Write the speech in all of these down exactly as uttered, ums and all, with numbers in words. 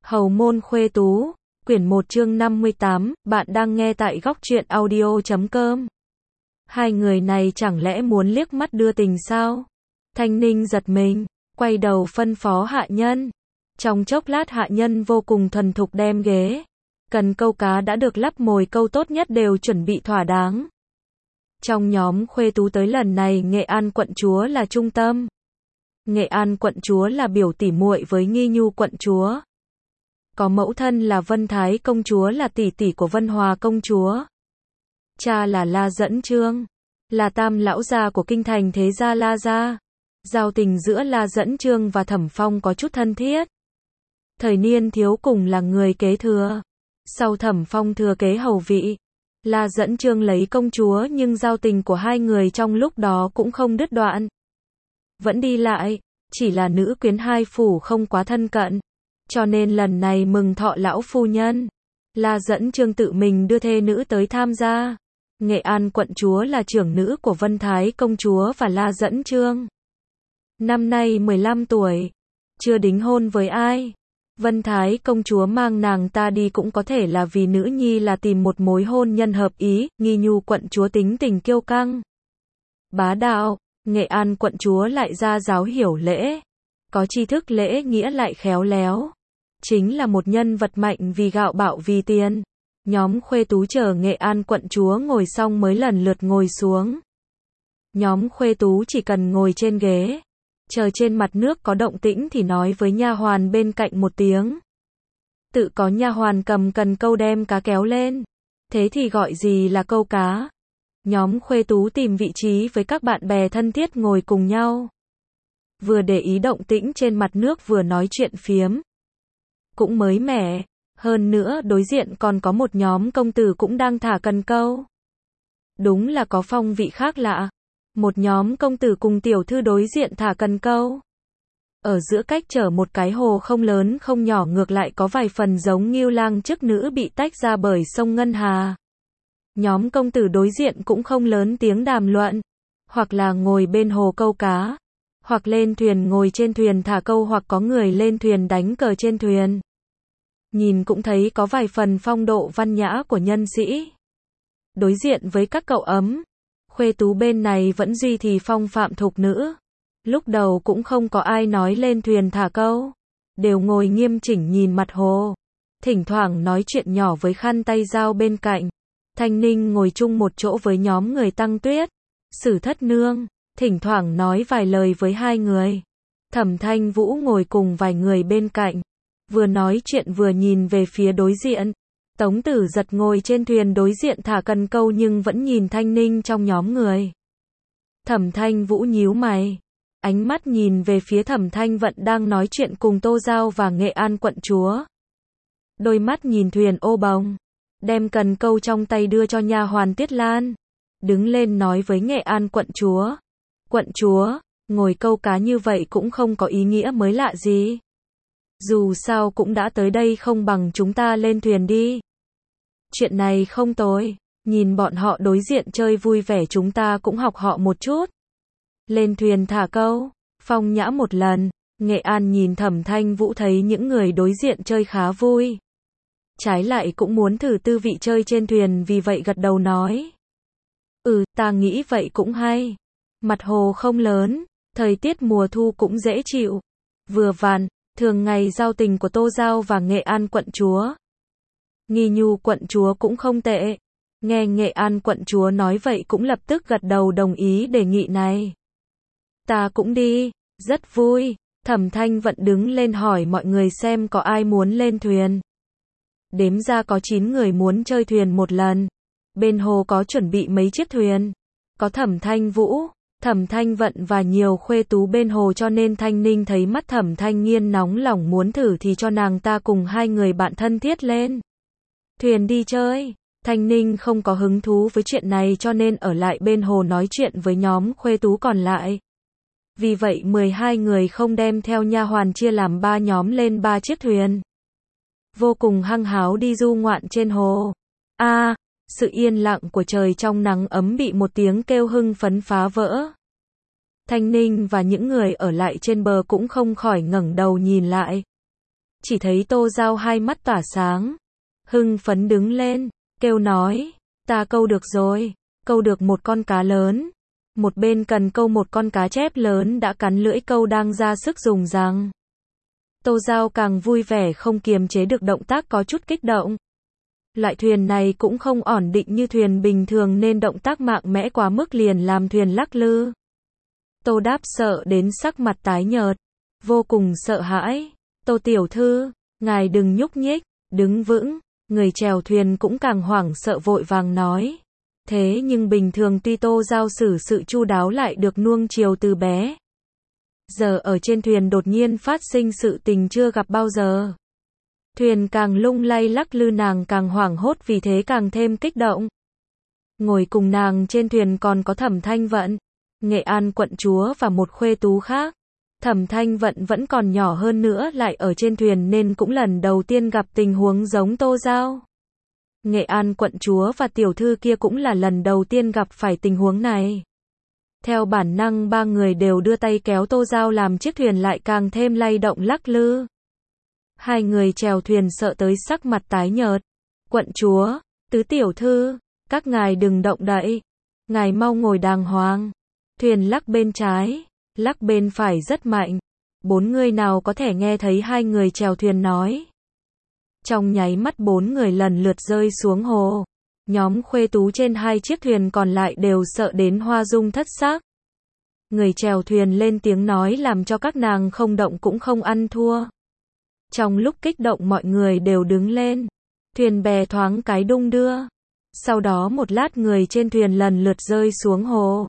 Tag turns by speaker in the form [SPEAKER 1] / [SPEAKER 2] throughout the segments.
[SPEAKER 1] Hầu môn khuê tú, quyển một chương năm mươi tám, bạn đang nghe tại góc truyện audio chấm com. Hai người này chẳng lẽ muốn liếc mắt đưa tình sao? Thanh Ninh giật mình, quay đầu phân phó hạ nhân. Trong chốc lát hạ nhân vô cùng thuần thục đem ghế, cần câu cá đã được lắp mồi câu tốt nhất đều chuẩn bị thỏa đáng. Trong nhóm khuê tú tới lần này Nghệ An quận chúa là trung tâm. Nghệ An quận chúa là biểu tỉ muội với Nghi Nhu quận chúa. Có mẫu thân là Vân Thái công chúa là tỷ tỷ của Vân Hòa công chúa. Cha là La Dẫn Chương, là tam lão gia của kinh thành thế gia La gia. Giao tình giữa La Dẫn Chương và Thẩm Phong có chút thân thiết. Thời niên thiếu cùng là người kế thừa. Sau Thẩm Phong thừa kế hầu vị, La Dẫn Chương lấy công chúa nhưng giao tình của hai người trong lúc đó cũng không đứt đoạn. Vẫn đi lại, chỉ là nữ quyến hai phủ không quá thân cận. Cho nên lần này mừng thọ lão phu nhân, La Dẫn Chương tự mình đưa thê nữ tới tham gia. Nghệ An quận chúa là trưởng nữ của Vân Thái công chúa và La Dẫn Chương. Năm nay mười lăm tuổi, chưa đính hôn với ai. Vân Thái công chúa mang nàng ta đi cũng có thể là vì nữ nhi là tìm một mối hôn nhân hợp ý. Nghi Nhu quận chúa tính tình kiêu căng, bá đạo, Nghệ An quận chúa lại ra giáo hiểu lễ, có tri thức lễ nghĩa lại khéo léo. Chính là một nhân vật mạnh vì gạo bạo vì tiền. Nhóm khuê tú chờ Nghệ An quận chúa ngồi xong mới lần lượt ngồi xuống. Nhóm khuê tú chỉ cần ngồi trên ghế, chờ trên mặt nước có động tĩnh thì nói với nha hoàn bên cạnh một tiếng. Tự có nha hoàn cầm cần câu đem cá kéo lên. Thế thì gọi gì là câu cá. Nhóm khuê tú tìm vị trí với các bạn bè thân thiết ngồi cùng nhau. Vừa để ý động tĩnh trên mặt nước vừa nói chuyện phiếm. Cũng mới mẻ, hơn nữa đối diện còn có một nhóm công tử cũng đang thả cần câu. Đúng là có phong vị khác lạ. Một nhóm công tử cùng tiểu thư đối diện thả cần câu. Ở giữa cách chở một cái hồ không lớn không nhỏ ngược lại có vài phần giống Ngưu Lang chức nữ bị tách ra bởi sông Ngân Hà. Nhóm công tử đối diện cũng không lớn tiếng đàm luận, hoặc là ngồi bên hồ câu cá, hoặc lên thuyền ngồi trên thuyền thả câu hoặc có người lên thuyền đánh cờ trên thuyền. Nhìn cũng thấy có vài phần phong độ văn nhã của nhân sĩ. Đối diện với các cậu ấm, khuê tú bên này vẫn duy trì phong phạm thục nữ. Lúc đầu cũng không có ai nói lên thuyền thả câu, đều ngồi nghiêm chỉnh nhìn mặt hồ, thỉnh thoảng nói chuyện nhỏ với khăn tay dao bên cạnh. Thanh Ninh ngồi chung một chỗ với nhóm người Tăng Tuyết, Sử Thất Nương, thỉnh thoảng nói vài lời với hai người. Thẩm Thanh Vũ ngồi cùng vài người bên cạnh, vừa nói chuyện vừa nhìn về phía đối diện. Tống Tử Giật ngồi trên thuyền đối diện thả cần câu nhưng vẫn nhìn Thanh Ninh trong nhóm người. Thẩm Thanh Vũ nhíu mày, ánh mắt nhìn về phía Thẩm Thanh Vận đang nói chuyện cùng Tô Giao và Nghệ An quận chúa. Đôi mắt nhìn thuyền ô bồng, đem cần câu trong tay đưa cho nha hoàn Tiết Lan, đứng lên nói với Nghệ An quận chúa. Quận chúa, ngồi câu cá như vậy cũng không có ý nghĩa mới lạ gì. Dù sao cũng đã tới đây không bằng chúng ta lên thuyền đi. Chuyện này không tồi, nhìn bọn họ đối diện chơi vui vẻ chúng ta cũng học họ một chút. Lên thuyền thả câu, phong nhã một lần. Nghệ An nhìn Thẩm Thanh Vũ thấy những người đối diện chơi khá vui, trái lại cũng muốn thử tư vị chơi trên thuyền vì vậy gật đầu nói. Ừ, ta nghĩ vậy cũng hay. Mặt hồ không lớn, thời tiết mùa thu cũng dễ chịu. Vừa vặn, thường ngày giao tình của Tô Giao và Nghệ An quận chúa. Nghi Nhu quận chúa cũng không tệ. Nghe Nghệ An quận chúa nói vậy cũng lập tức gật đầu đồng ý đề nghị này. Ta cũng đi, rất vui. Thẩm Thanh Vận đứng lên hỏi mọi người xem có ai muốn lên thuyền. Đếm ra có chín người muốn chơi thuyền một lần. Bên hồ có chuẩn bị mấy chiếc thuyền. Có Thẩm Thanh Vũ, Thẩm Thanh Vận và nhiều khuê tú bên hồ cho nên Thanh Ninh thấy mắt Thẩm Thanh Nghiên nóng lòng muốn thử thì cho nàng ta cùng hai người bạn thân thiết lên thuyền đi chơi. Thanh Ninh không có hứng thú với chuyện này cho nên ở lại bên hồ nói chuyện với nhóm khuê tú còn lại. Vì vậy mười hai người không đem theo nha hoàn chia làm ba nhóm lên ba chiếc thuyền. Vô cùng hăng háo đi du ngoạn trên hồ. A, à, sự yên lặng của trời trong nắng ấm bị một tiếng kêu hưng phấn phá vỡ. Thanh Ninh và những người ở lại trên bờ cũng không khỏi ngẩng đầu nhìn lại. chỉ thấy Tô Giao hai mắt tỏa sáng, hưng phấn đứng lên, kêu nói, ta câu được rồi, câu được một con cá lớn. Một bên cần câu một con cá chép lớn đã cắn lưỡi câu đang ra sức dùng răng. Tô Giao càng vui vẻ không kiềm chế được động tác có chút kích động. Loại thuyền này cũng không ổn định như thuyền bình thường nên động tác mạnh mẽ quá mức liền làm thuyền lắc lư. Tô Đáp sợ đến sắc mặt tái nhợt, vô cùng sợ hãi. Tô tiểu thư, ngài đừng nhúc nhích, đứng vững. Người chèo thuyền cũng càng hoảng sợ vội vàng nói. Thế nhưng bình thường tuy Tô Giao xử sự chu đáo lại được nuông chiều từ bé. Giờ ở trên thuyền đột nhiên phát sinh sự tình chưa gặp bao giờ. Thuyền càng lung lay lắc lư nàng càng hoảng hốt vì thế càng thêm kích động. Ngồi cùng nàng trên thuyền còn có Thẩm Thanh Vận, Nghệ An quận chúa và một khuê tú khác. Thẩm Thanh Vận vẫn còn nhỏ hơn nữa lại ở trên thuyền nên cũng lần đầu tiên gặp tình huống giống Tô Giao. Nghệ An quận chúa và tiểu thư kia cũng là lần đầu tiên gặp phải tình huống này. Theo bản năng ba người đều đưa tay kéo Tô Giao làm chiếc thuyền lại càng thêm lay động lắc lư. Hai người chèo thuyền sợ tới sắc mặt tái nhợt. Quận chúa, tứ tiểu thư, các ngài đừng động đậy. Ngài mau ngồi đàng hoàng. Thuyền lắc bên trái, lắc bên phải rất mạnh. Bốn người nào có thể nghe thấy hai người chèo thuyền nói. Trong nháy mắt bốn người lần lượt rơi xuống hồ. Nhóm khuê tú trên hai chiếc thuyền còn lại đều sợ đến hoa dung thất sắc. Người chèo thuyền lên tiếng nói làm cho các nàng không động cũng không ăn thua. Trong lúc kích động mọi người đều đứng lên. Thuyền bè thoáng cái đung đưa. Sau đó một lát người trên thuyền lần lượt rơi xuống hồ.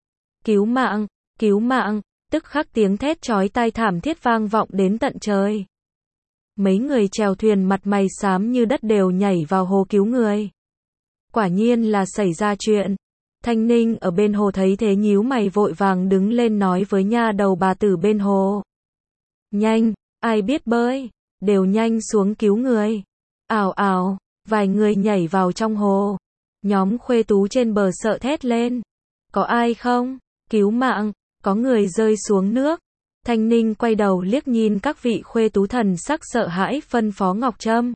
[SPEAKER 1] Cứu mạng, cứu mạng, tức khắc tiếng thét chói tai thảm thiết vang vọng đến tận trời. Mấy người chèo thuyền mặt mày xám như đất đều nhảy vào hồ cứu người. Quả nhiên là xảy ra chuyện. Thanh Ninh ở bên hồ thấy thế nhíu mày vội vàng đứng lên nói với nha đầu bà tử bên hồ. Nhanh, ai biết bơi, đều nhanh xuống cứu người. Ào ào, vài người nhảy vào trong hồ. Nhóm khuê tú trên bờ sợ thét lên. Có ai không? Cứu mạng, có người rơi xuống nước. Thanh Ninh quay đầu liếc nhìn các vị khuê tú thần sắc sợ hãi phân phó Ngọc Trâm.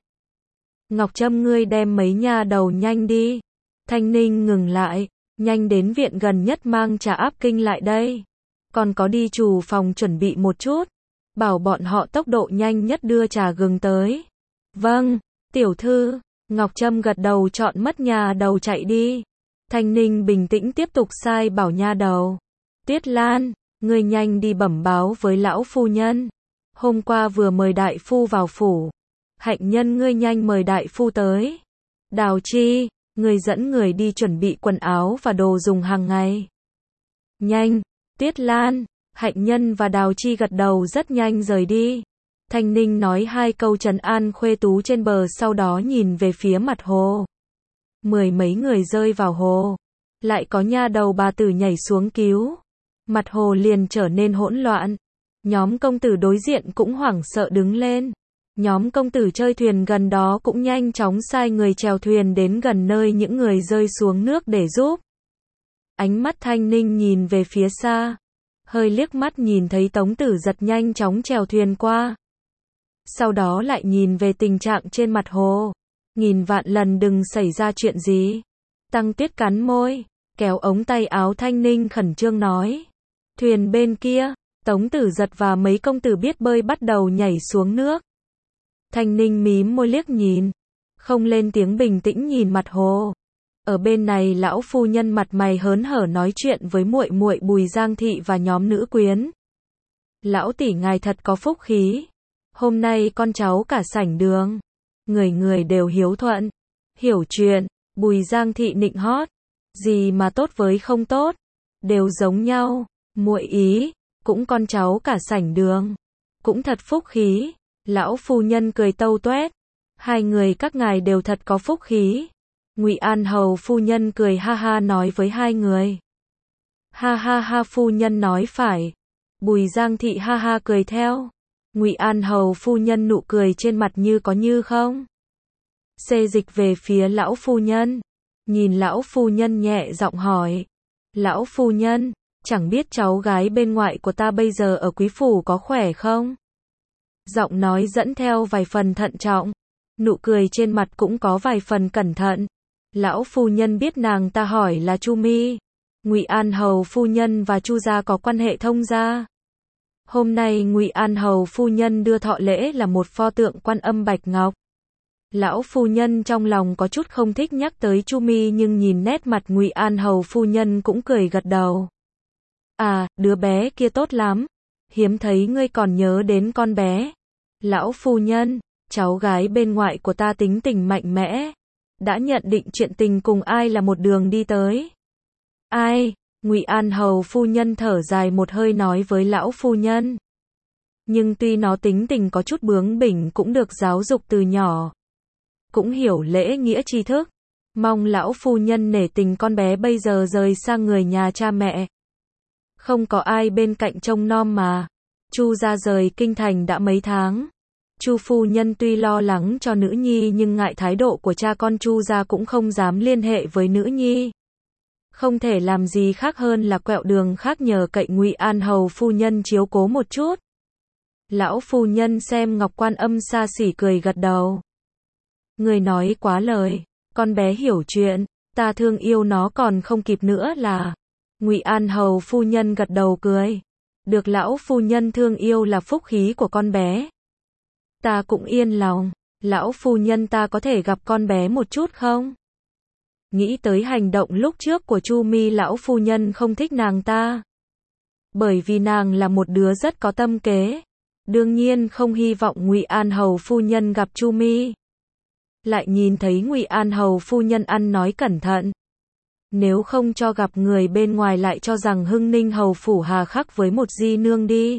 [SPEAKER 1] Ngọc Trâm ngươi đem mấy nha đầu nhanh đi. Thanh Ninh ngừng lại, nhanh đến viện gần nhất mang trà áp kinh lại đây. Còn có đi chủ phòng chuẩn bị một chút. Bảo bọn họ tốc độ nhanh nhất đưa trà gừng tới. Vâng, tiểu thư. Ngọc Trâm gật đầu chọn mất nha đầu chạy đi. Thanh Ninh bình tĩnh tiếp tục sai bảo nha đầu. Tuyết Lan, ngươi nhanh đi bẩm báo với lão phu nhân. Hôm qua vừa mời đại phu vào phủ. Hạnh nhân ngươi nhanh mời đại phu tới. Đào Chi, ngươi dẫn người đi chuẩn bị quần áo và đồ dùng hàng ngày. Nhanh, Tuyết Lan, Hạnh nhân và Đào Chi gật đầu rất nhanh rời đi. Thanh Ninh nói hai câu trấn an khuê tú trên bờ sau đó nhìn về phía mặt hồ. Mười mấy người rơi vào hồ. Lại có nha đầu bà tử nhảy xuống cứu. Mặt hồ liền trở nên hỗn loạn. Nhóm công tử đối diện cũng hoảng sợ đứng lên. Nhóm công tử chơi thuyền gần đó cũng nhanh chóng sai người chèo thuyền đến gần nơi những người rơi xuống nước để giúp. Ánh mắt Thanh Ninh nhìn về phía xa. Hơi liếc mắt nhìn thấy Tống Tử Giật nhanh chóng chèo thuyền qua. Sau đó lại nhìn về tình trạng trên mặt hồ. Nghìn vạn lần đừng xảy ra chuyện gì. Tăng Tuyết cắn môi, kéo ống tay áo Thanh Ninh khẩn trương nói. Thuyền bên kia, Tống Tử Giật và mấy công tử biết bơi bắt đầu nhảy xuống nước. Thanh Ninh mím môi liếc nhìn, không lên tiếng bình tĩnh nhìn mặt hồ. Ở bên này lão phu nhân mặt mày hớn hở nói chuyện với muội muội Bùi Giang Thị và nhóm nữ quyến. Lão tỷ ngài thật có phúc khí. Hôm nay con cháu cả sảnh đường. Người người đều hiếu thuận. Hiểu chuyện, Bùi Giang Thị nịnh hót. Gì mà tốt với không tốt. Đều giống nhau. Muội ý, cũng con cháu cả sảnh đường. Cũng thật phúc khí. Lão phu nhân cười tâu tuét. Hai người các ngài đều thật có phúc khí. Ngụy An hầu phu nhân cười ha ha nói với hai người. Ha ha ha phu nhân nói phải. Bùi Giang Thị ha ha cười theo. Ngụy An hầu phu nhân nụ cười trên mặt như có như không. Xê dịch về phía lão phu nhân. Nhìn lão phu nhân nhẹ giọng hỏi. Lão phu nhân, chẳng biết cháu gái bên ngoại của ta bây giờ ở quý phủ có khỏe không? Giọng nói dẫn theo vài phần thận trọng, nụ cười trên mặt cũng có vài phần cẩn thận. Lão phu nhân biết nàng ta hỏi là Chu Mi. Ngụy An hầu phu nhân và Chu gia có quan hệ thông gia. Hôm nay Ngụy An hầu phu nhân đưa thọ lễ là một pho tượng Quan Âm bạch ngọc. Lão phu nhân trong lòng có chút không thích nhắc tới Chu Mi, nhưng nhìn nét mặt Ngụy An hầu phu nhân cũng cười gật đầu. À, đứa bé kia tốt lắm, hiếm thấy ngươi còn nhớ đến con bé. Lão phu nhân, cháu gái bên ngoại của ta tính tình mạnh mẽ, đã nhận định chuyện tình cùng ai là một đường đi tới. Ai? Ngụy An hầu phu nhân thở dài một hơi nói với lão phu nhân. Nhưng tuy nó tính tình có chút bướng bỉnh cũng được giáo dục từ nhỏ, cũng hiểu lễ nghĩa tri thức, mong lão phu nhân nể tình con bé bây giờ rời sang người nhà cha mẹ, không có ai bên cạnh trông nom mà. Chu gia rời kinh thành đã mấy tháng. Chu phu nhân tuy lo lắng cho nữ nhi nhưng ngại thái độ của cha con Chu gia cũng không dám liên hệ với nữ nhi. Không thể làm gì khác hơn là quẹo đường khác nhờ cậy Ngụy An hầu phu nhân chiếu cố một chút. Lão phu nhân xem Ngọc Quan Âm xa xỉ cười gật đầu. Người nói quá lời, con bé hiểu chuyện, ta thương yêu nó còn không kịp nữa là. Ngụy An hầu phu nhân gật đầu cười. Được lão phu nhân thương yêu là phúc khí của con bé. Ta cũng yên lòng. Lão phu nhân, ta có thể gặp con bé một chút không? Nghĩ tới hành động lúc trước của Chu Mi, lão phu nhân không thích nàng ta. Bởi vì nàng là một đứa rất có tâm kế. Đương nhiên không hy vọng Ngụy An hầu phu nhân gặp Chu Mi. Lại nhìn thấy Ngụy An hầu phu nhân ăn nói cẩn thận. Nếu không cho gặp người bên ngoài lại cho rằng Hưng Ninh hầu phủ hà khắc với một di nương đi.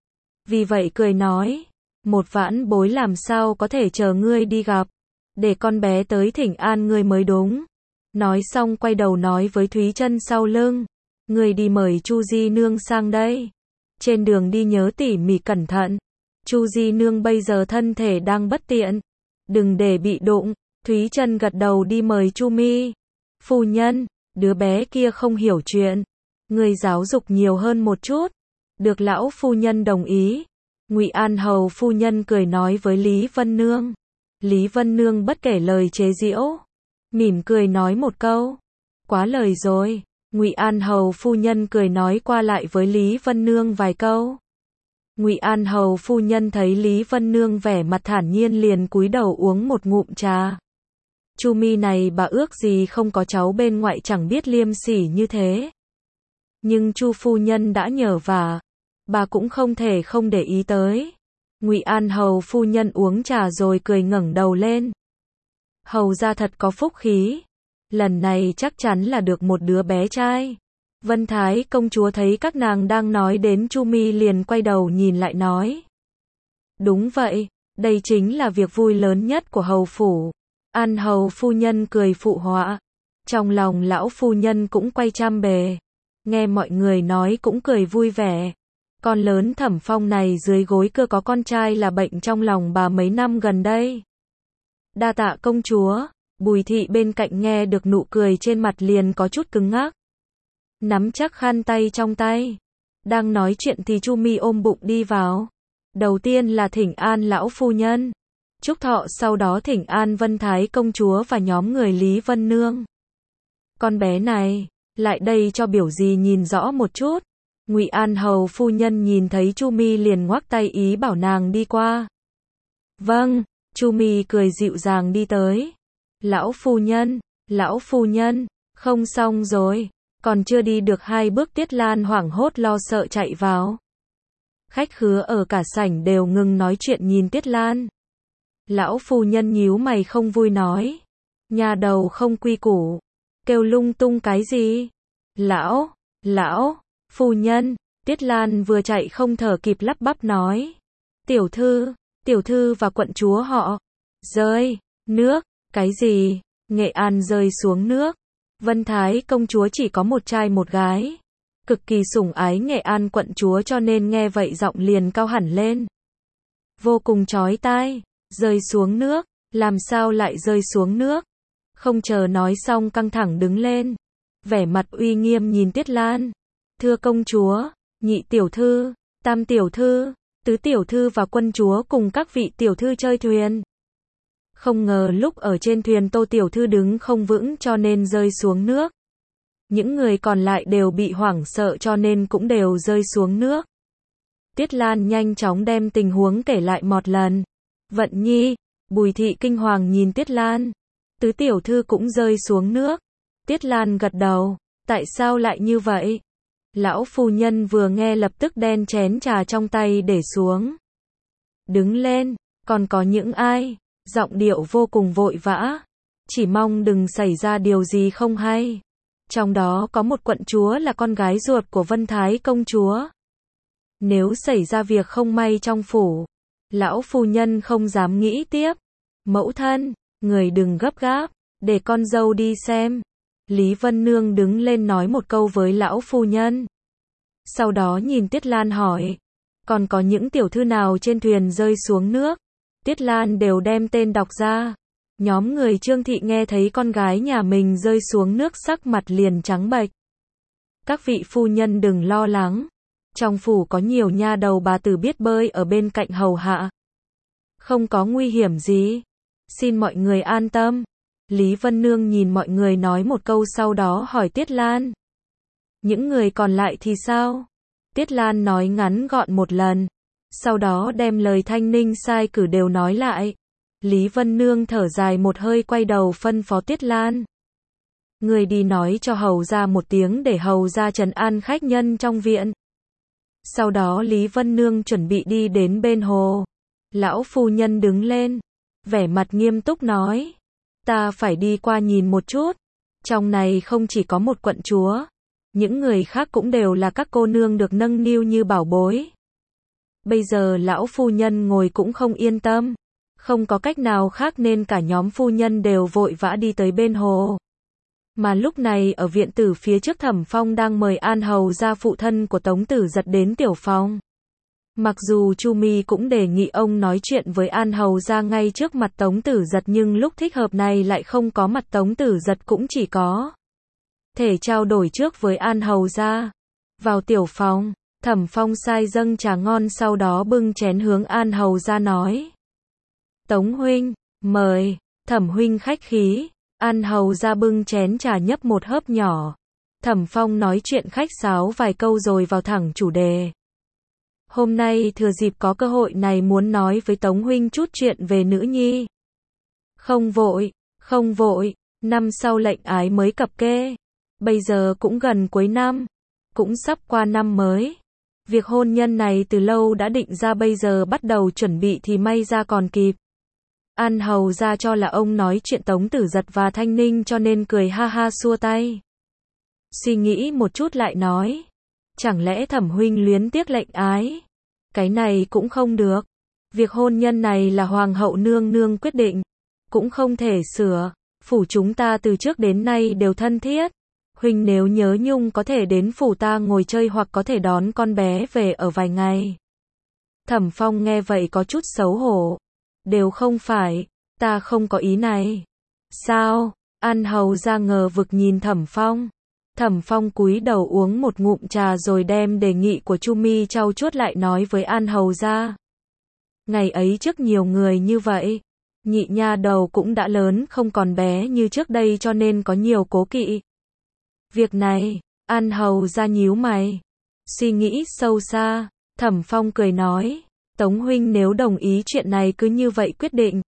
[SPEAKER 1] Vì vậy cười nói, một vãn bối làm sao có thể chờ ngươi đi gặp, để con bé tới thỉnh an ngươi mới đúng. Nói xong quay đầu nói với Thúy Trân sau lưng, ngươi đi mời Chu di nương sang đây. Trên đường đi nhớ tỉ mỉ cẩn thận. Chu di nương bây giờ thân thể đang bất tiện, đừng để bị đụng. Thúy Trân gật đầu đi mời Chu Mi. Phu nhân, đứa bé kia không hiểu chuyện, người giáo dục nhiều hơn một chút. Được lão phu nhân đồng ý. Ngụy An hầu phu nhân cười nói với Lý Vân Nương. Lý Vân Nương bất kể lời chế giễu, mỉm cười nói một câu, quá lời rồi. Ngụy An hầu phu nhân cười nói qua lại với Lý Vân Nương vài câu. Ngụy An hầu phu nhân thấy Lý Vân Nương vẻ mặt thản nhiên liền cúi đầu uống một ngụm trà. Chu Mi này bà ước gì không có cháu bên ngoại chẳng biết liêm sỉ như thế. Nhưng Chu phu nhân đã nhờ vả, bà cũng không thể không để ý tới. Ngụy An hầu phu nhân uống trà rồi cười ngẩng đầu lên. Hầu gia thật có phúc khí, lần này chắc chắn là được một đứa bé trai. Vân Thái công chúa thấy các nàng đang nói đến Chu Mi liền quay đầu nhìn lại nói. Đúng vậy, đây chính là việc vui lớn nhất của hầu phủ. An hầu phu nhân cười phụ họa. Trong lòng lão phu nhân cũng quay trăm bề. Nghe mọi người nói cũng cười vui vẻ. Con lớn Thẩm Phong này dưới gối cơ có con trai là bệnh trong lòng bà mấy năm gần đây. Đa tạ công chúa. Bùi thị bên cạnh nghe được nụ cười trên mặt liền có chút cứng ngắc. Nắm chắc khăn tay trong tay. Đang nói chuyện thì Chu Mi ôm bụng đi vào. Đầu tiên là thỉnh an lão phu nhân. Chúc thọ, sau đó thỉnh an Vân Thái công chúa và nhóm người Lý Vân Nương. Con bé này, lại đây cho biểu gì nhìn rõ một chút. Ngụy An hầu phu nhân nhìn thấy Chu Mi liền ngoắc tay ý bảo nàng đi qua. Vâng, Chu Mi cười dịu dàng đi tới. Lão phu nhân, lão phu nhân, không xong rồi. Còn chưa đi được hai bước Tiết Lan hoảng hốt lo sợ chạy vào. Khách khứa ở cả sảnh đều ngừng nói chuyện nhìn Tiết Lan. Lão phu nhân nhíu mày không vui nói. Nhà đầu không quy củ. Kêu lung tung cái gì? Lão, lão, phu nhân. Tiết Lan vừa chạy không thở kịp lắp bắp nói. Tiểu thư, tiểu thư và quận chúa họ. Rơi, nước, cái gì? Nghệ An rơi xuống nước. Vân Thái công chúa chỉ có một trai một gái. Cực kỳ sủng ái Nghệ An quận chúa cho nên nghe vậy giọng liền cao hẳn lên. Vô cùng chói tai. Rơi xuống nước, làm sao lại rơi xuống nước? Không chờ nói xong căng thẳng đứng lên. Vẻ mặt uy nghiêm nhìn Tiết Lan. Thưa công chúa, nhị tiểu thư, tam tiểu thư, Tứ tiểu thư và quân chúa cùng các vị tiểu thư chơi thuyền. Không ngờ lúc ở trên thuyền Tô tiểu thư đứng không vững cho nên rơi xuống nước. Những người còn lại đều bị hoảng sợ cho nên cũng đều rơi xuống nước. Tiết Lan nhanh chóng đem tình huống kể lại một lần. Vận Nhi, Bùi Thị kinh hoàng nhìn Tiết Lan. Tứ tiểu thư cũng rơi xuống nước. Tiết Lan gật đầu. Tại sao lại như vậy? Lão phu nhân vừa nghe lập tức đen chén trà trong tay để xuống. Đứng lên, còn có những ai? Giọng điệu vô cùng vội vã. Chỉ mong đừng xảy ra điều gì không hay. Trong đó có một quận chúa là con gái ruột của Vân Thái công chúa. Nếu xảy ra việc không may trong phủ, lão phu nhân không dám nghĩ tiếp. Mẫu thân, người đừng gấp gáp, để con dâu đi xem. Lý Vân Nương đứng lên nói một câu với lão phu nhân. Sau đó nhìn Tiết Lan hỏi, còn có những tiểu thư nào trên thuyền rơi xuống nước? Tiết Lan đều đem tên đọc ra. Nhóm người Trương Thị nghe thấy con gái nhà mình rơi xuống nước sắc mặt liền trắng bệch. Các vị phu nhân đừng lo lắng. Trong phủ có nhiều nha đầu bà tử biết bơi ở bên cạnh hầu hạ. Không có nguy hiểm gì. Xin mọi người an tâm. Lý Vân Nương nhìn mọi người nói một câu sau đó hỏi Tiết Lan. Những người còn lại thì sao? Tiết Lan nói ngắn gọn một lần. Sau đó đem lời Thanh Ninh sai cử đều nói lại. Lý Vân Nương thở dài một hơi quay đầu phân phó Tiết Lan. Người đi nói cho hầu ra một tiếng để hầu ra trấn an khách nhân trong viện. Sau đó Lý Vân Nương chuẩn bị đi đến bên hồ. Lão phu nhân đứng lên. Vẻ mặt nghiêm túc nói. Ta phải đi qua nhìn một chút. Trong này không chỉ có một quận chúa. Những người khác cũng đều là các cô nương được nâng niu như bảo bối. Bây giờ lão phu nhân ngồi cũng không yên tâm. Không có cách nào khác nên cả nhóm phu nhân đều vội vã đi tới bên hồ. Mà lúc này ở viện tử phía trước Thẩm Phong đang mời An hầu ra phụ thân của Tống Tử Giật đến tiểu phòng. Mặc dù Chu Mi cũng đề nghị ông nói chuyện với An hầu ra ngay trước mặt Tống Tử Giật nhưng lúc thích hợp này lại không có mặt Tống Tử Giật cũng chỉ có thể trao đổi trước với An hầu ra. Vào tiểu phòng, Thẩm Phong sai dâng trà ngon sau đó bưng chén hướng An hầu ra nói. Tống huynh, mời. Thẩm huynh khách khí. An hầu ra bưng chén trà nhấp một hớp nhỏ. Thẩm Phong nói chuyện khách sáo vài câu rồi vào thẳng chủ đề. Hôm nay thừa dịp có cơ hội này muốn nói với Tống huynh chút chuyện về nữ nhi. Không vội, không vội, năm sau lệnh ái mới cập kê. Bây giờ cũng gần cuối năm, cũng sắp qua năm mới. Việc hôn nhân này từ lâu đã định ra bây giờ bắt đầu chuẩn bị thì may ra còn kịp. An hầu ra cho là ông nói chuyện Tống Tử Giật và Thanh Ninh cho nên cười ha ha xua tay. Suy nghĩ một chút lại nói. Chẳng lẽ Thẩm huynh luyến tiếc lệnh ái? Cái này cũng không được. Việc hôn nhân này là hoàng hậu nương nương quyết định. Cũng không thể sửa. Phủ chúng ta từ trước đến nay đều thân thiết. Huynh nếu nhớ nhung có thể đến phủ ta ngồi chơi hoặc có thể đón con bé về ở vài ngày. Thẩm Phong nghe vậy có chút xấu hổ. Đều không phải, ta không có ý này. Sao? An hầu ra ngờ vực nhìn Thẩm Phong. Thẩm Phong cúi đầu uống một ngụm trà rồi đem đề nghị của Chu Mi trau chuốt lại nói với An hầu ra. Ngày ấy trước nhiều người như vậy, nhị nha đầu cũng đã lớn không còn bé như trước đây cho nên có nhiều cố kỵ. Việc này, An hầu ra nhíu mày, suy nghĩ sâu xa. Thẩm Phong cười nói, Tống huynh nếu đồng ý chuyện này cứ như vậy quyết định.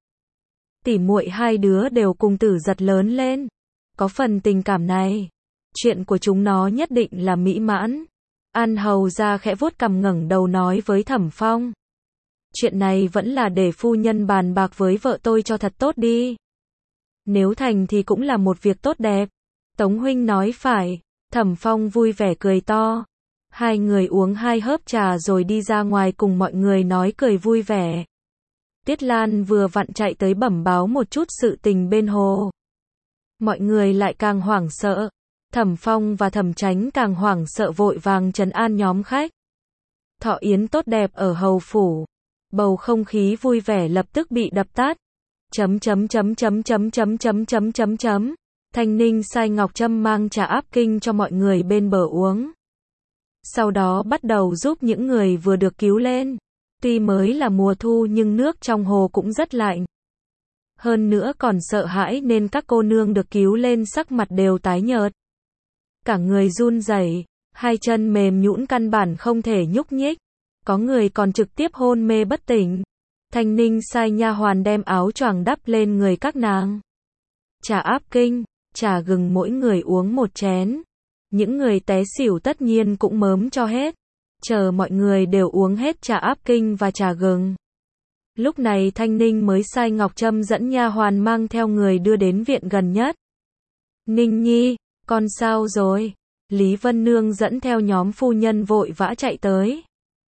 [SPEAKER 1] Tỉ muội hai đứa đều cùng Tử Giật lớn lên, có phần tình cảm này, chuyện của chúng nó nhất định là mỹ mãn. An hầu ra khẽ vuốt cằm ngẩng đầu nói với Thẩm Phong. Chuyện này vẫn là để phu nhân bàn bạc với vợ tôi cho thật tốt đi. Nếu thành thì cũng là một việc tốt đẹp. Tống huynh nói phải. Thẩm Phong vui vẻ cười to. Hai người uống hai hớp trà rồi đi ra ngoài cùng mọi người nói cười vui vẻ. Tiết Lan vừa vặn chạy tới bẩm báo một chút sự tình bên hồ. Mọi người lại càng hoảng sợ. Thẩm Phong và Thẩm Chánh càng hoảng sợ vội vàng trấn an nhóm khách. Thọ yến tốt đẹp ở hầu phủ. Bầu không khí vui vẻ lập tức bị đập tắt. Chấm chấm chấm chấm chấm chấm chấm chấm chấm chấm. Thanh Ninh sai Ngọc Trâm mang trà áp kinh cho mọi người bên bờ uống. Sau đó bắt đầu giúp những người vừa được cứu lên. Tuy mới là mùa thu nhưng nước trong hồ cũng rất lạnh. Hơn nữa còn sợ hãi nên các cô nương được cứu lên sắc mặt đều tái nhợt. Cả người run rẩy, hai chân mềm nhũn căn bản không thể nhúc nhích. Có người còn trực tiếp hôn mê bất tỉnh. Thanh Ninh sai nha hoàn đem áo choàng đắp lên người các nàng. Trà áp kinh, trà gừng mỗi người uống một chén. Những người té xỉu tất nhiên cũng mớm cho hết. Chờ mọi người đều uống hết trà áp kinh và trà gừng. Lúc này Thanh Ninh mới sai Ngọc Trâm dẫn nha hoàn mang theo người đưa đến viện gần nhất. Ninh Nhi, con sao rồi? Lý Vân Nương dẫn theo nhóm phu nhân vội vã chạy tới.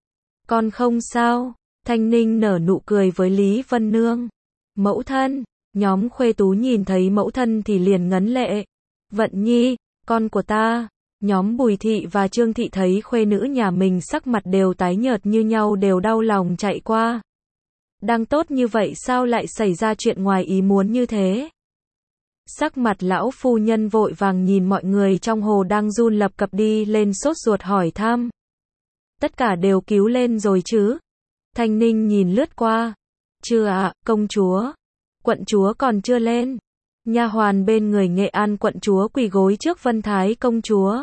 [SPEAKER 1] Con không sao. Thanh Ninh nở nụ cười với Lý Vân Nương. Mẫu thân, nhóm Khuê Tú nhìn thấy mẫu thân thì liền ngấn lệ. Vận Nhi, con của ta. Nhóm Bùi Thị và Trương Thị thấy khuê nữ nhà mình sắc mặt đều tái nhợt như nhau đều đau lòng chạy qua. Đang tốt như vậy sao lại xảy ra chuyện ngoài ý muốn như thế? Sắc mặt lão phu nhân vội vàng nhìn mọi người trong hồ đang run lập cập đi lên sốt ruột hỏi thăm. Tất cả đều cứu lên rồi chứ? Thanh Ninh nhìn lướt qua. Chưa ạ, công chúa. Quận chúa còn chưa lên. Nha hoàn bên người Nghệ An quận chúa quỳ gối trước Vân Thái công chúa.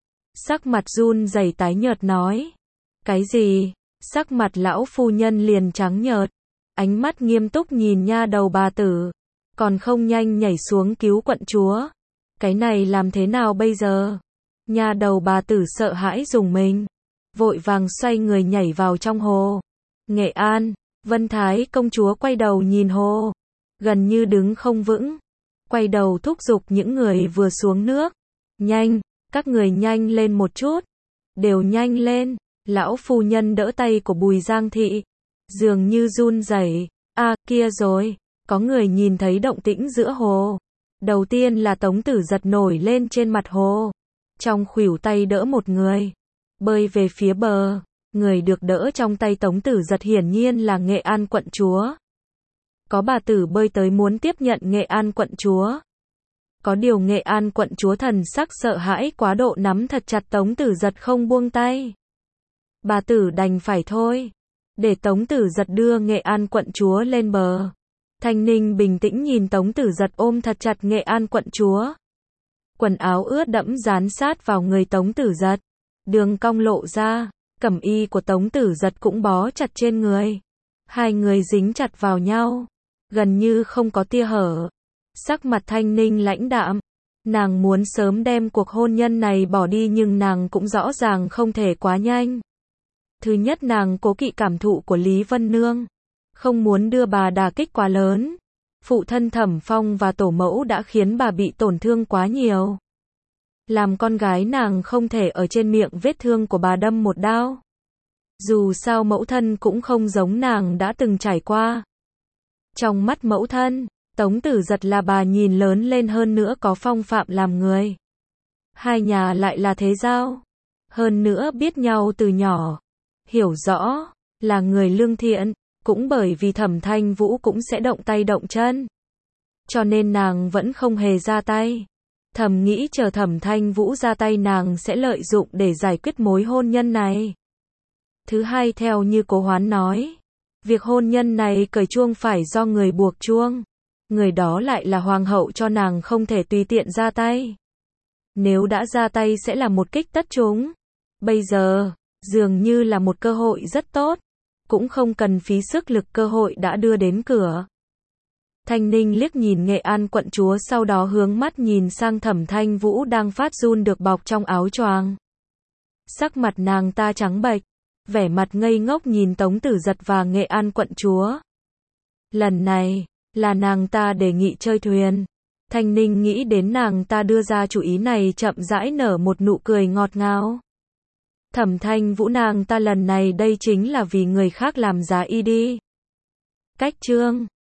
[SPEAKER 1] Sắc mặt run rẩy tái nhợt nói. Cái gì? Sắc mặt lão phu nhân liền trắng nhợt. Ánh mắt nghiêm túc nhìn nha đầu bà tử. Còn không nhanh nhảy xuống cứu quận chúa. Cái này làm thế nào bây giờ? Nha đầu bà tử sợ hãi rùng mình. Vội vàng xoay người nhảy vào trong hồ. Nghệ An, Vân Thái công chúa quay đầu nhìn hồ. Gần như đứng không vững. Quay đầu thúc giục những người vừa xuống nước. Nhanh, các người nhanh lên một chút. Đều nhanh lên. Lão phu nhân đỡ tay của Bùi Giang Thị. Dường như run rẩy. À, kia rồi. Có người nhìn thấy động tĩnh giữa hồ. Đầu tiên là Tống Tử Giật nổi lên trên mặt hồ. Trong khuỷu tay đỡ một người. Bơi về phía bờ. Người được đỡ trong tay Tống Tử Giật hiển nhiên là Nghệ An quận chúa. Có bà tử bơi tới muốn tiếp nhận Nghệ An quận chúa. Có điều Nghệ An quận chúa thần sắc sợ hãi quá độ nắm thật chặt Tống Tử Giật không buông tay. Bà tử đành phải thôi. Để Tống Tử Giật đưa Nghệ An quận chúa lên bờ. Thanh Ninh bình tĩnh nhìn Tống Tử Giật ôm thật chặt Nghệ An quận chúa. Quần áo ướt đẫm dán sát vào người Tống Tử Giật. Đường cong lộ ra. Cẩm y của Tống Tử Giật cũng bó chặt trên người. Hai người dính chặt vào nhau. Gần như không có tia hở. Sắc mặt Thanh Ninh lãnh đạm. Nàng muốn sớm đem cuộc hôn nhân này bỏ đi nhưng nàng cũng rõ ràng không thể quá nhanh. Thứ nhất nàng cố kỵ cảm thụ của Lý Vân Nương. Không muốn đưa bà đả kích quá lớn. Phụ thân Thẩm Phong và tổ mẫu đã khiến bà bị tổn thương quá nhiều. Làm con gái nàng không thể ở trên miệng vết thương của bà đâm một đao. Dù sao mẫu thân cũng không giống nàng đã từng trải qua. Trong mắt mẫu thân, Tống Tử Giật là bà nhìn lớn lên hơn nữa có phong phạm làm người. Hai nhà lại là thế giao. Hơn nữa biết nhau từ nhỏ. Hiểu rõ, là người lương thiện. Cũng bởi vì Thẩm Thanh Vũ cũng sẽ động tay động chân. Cho nên nàng vẫn không hề ra tay. Thầm nghĩ chờ Thẩm Thanh Vũ ra tay nàng sẽ lợi dụng để giải quyết mối hôn nhân này. Thứ hai theo như Cố Hoán nói. Việc hôn nhân này cởi chuông phải do người buộc chuông. Người đó lại là hoàng hậu cho nàng không thể tùy tiện ra tay. Nếu đã ra tay sẽ là một kích tất trúng. Bây giờ, dường như là một cơ hội rất tốt. Cũng không cần phí sức lực cơ hội đã đưa đến cửa. Thanh Ninh liếc nhìn Nghệ An quận chúa sau đó hướng mắt nhìn sang Thẩm Thanh Vũ đang phát run được bọc trong áo choàng. Sắc mặt nàng ta trắng bệch, vẻ mặt ngây ngốc nhìn Tống Tử Giật và Nghệ An quận chúa. Lần này, là nàng ta đề nghị chơi thuyền. Thanh Ninh nghĩ đến nàng ta đưa ra chủ ý này chậm rãi nở một nụ cười ngọt ngào. Thẩm Thanh Vũ nàng ta lần này đây chính là vì người khác làm giá y đi. Cách chương